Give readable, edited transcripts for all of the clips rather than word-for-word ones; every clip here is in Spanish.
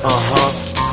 Ajá.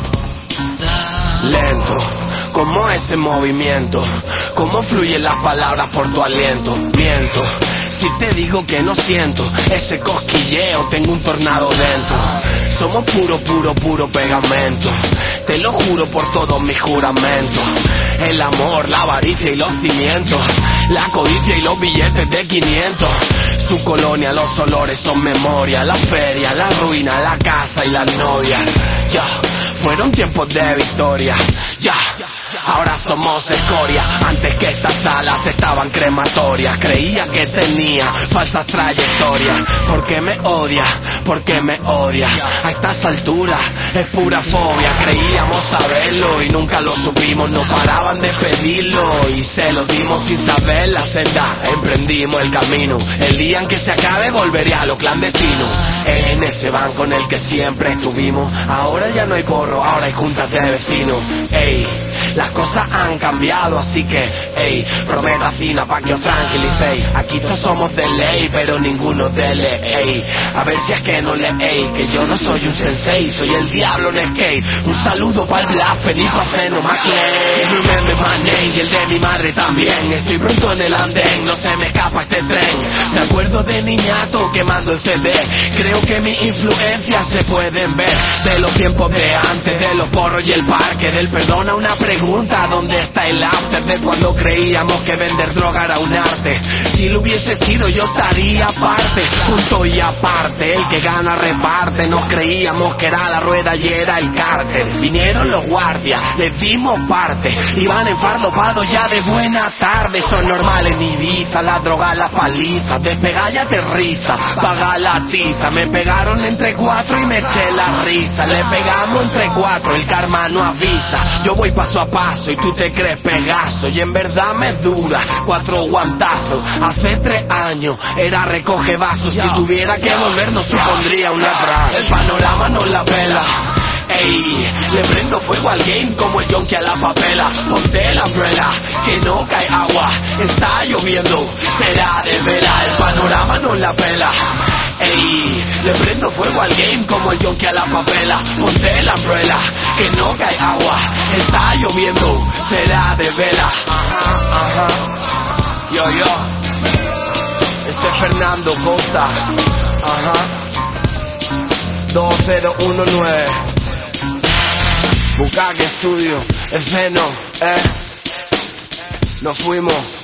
Lento, como ese movimiento, cómo fluyen las palabras por tu aliento. Miento, si te digo que no siento ese cosquilleo, tengo un tornado dentro. Somos puro pegamento, te lo juro por todos mis juramentos. El amor, la avaricia y los cimientos, la codicia y los billetes de 500. Su colonia, los olores son memoria, la feria, la ruina, la casa y la novia. Ya, fueron tiempos de victoria. Ya, ahora somos escoria. Antes que estas alas estaban crematorias. Creía que tenía falsas trayectorias. ¿Por qué me odia? ¿Por qué me odia? A estas alturas es pura fobia. Creíamos saberlo y nunca lo supimos. No paraban de pedirlo y se lo dimos sin saber la senda. Emprendimos el camino. El día en que se acabe volveré a lo clandestino. En ese banco en el que siempre estuvimos. Ahora ya no hay porro, ahora hay juntas de vecinos. Ey, las cosas han cambiado, así que, ey, prometacina pa' que os tranquilicéis. Aquí todos somos de ley, pero ninguno de ley, ey. A ver si es que no leéis, que yo no soy un sensei, soy el diablo en skate. Un saludo pa'l blasphemy, pa' Feno McLean. Remember my name y el de mi madre también. Estoy pronto en el andén, no se me escapa este tren. Me acuerdo de niñato quemando el CD. Creo que mis influencias se pueden ver de los tiempos de antes, de los porros y el parque, del perdón a una pregunta, ¿dónde está el after? De cuando creíamos que vender droga era un arte. Si lo hubiese sido yo estaría aparte, punto y aparte. El que gana reparte, nos creíamos que era la rueda y era el cártel. Vinieron los guardias, les dimos parte, iban enfardopados ya de buena tarde. Son normales en Ibiza, la droga, la paliza, despegar y aterriza, paga la tita. Me pegaron entre cuatro y me eché la risa. Le pegamos entre cuatro, el karma no avisa. Yo voy paso a paso y tú te crees Pegaso, y en verdad me dura 4 guantazos. Hace 3 años era recoge vasos. Si tuviera que volver no supondría un abrazo. El panorama no la pela. Ey, le prendo fuego al game como el yonki a la papela. Ponte la umbrella, que no cae agua. Está lloviendo, será de vela. El panorama no la pela. Ey, le prendo fuego al game como el yonki a la papela. Ponte la umbrella, que no cae agua. Está lloviendo, será de vela. Ajá. Yo. Este es Fernando Costa. Ajá. 2019. Bukake Studio, es Feno, nos fuimos.